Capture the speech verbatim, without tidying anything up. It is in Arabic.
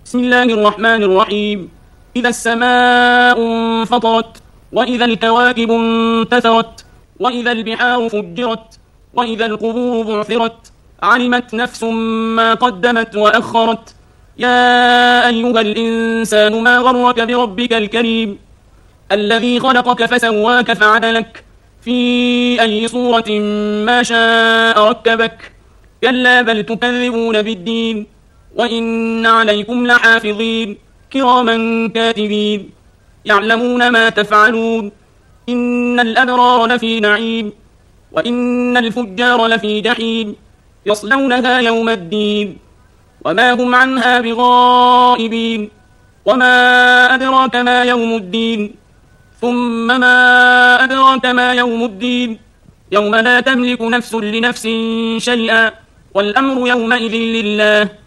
بسم الله الرحمن الرحيم. إذا السماء انفطرت، وإذا الكواكب انتثرت، وإذا البحار فجرت، وإذا القبور بعثرت، علمت نفس ما قدمت وأخرت. يا أيها الإنسان ما غرك بربك الكريم الذي خلقك فسواك فعدلك في أي صورة ما شاء ركبك. كلا بل تكذبون بالدين، وإن عليكم لحافظين كراما كاتبين يعلمون ما تفعلون. إن الأبرار لفي نعيم، وإن الفجار لفي جحيم يصلونها يوم الدين وما هم عنها بغائبين. وما أدراك ما يوم الدين، ثم ما أدراك ما يوم الدين. يوم لا تملك نفس لنفس شيئا، والأمر يومئذ لله.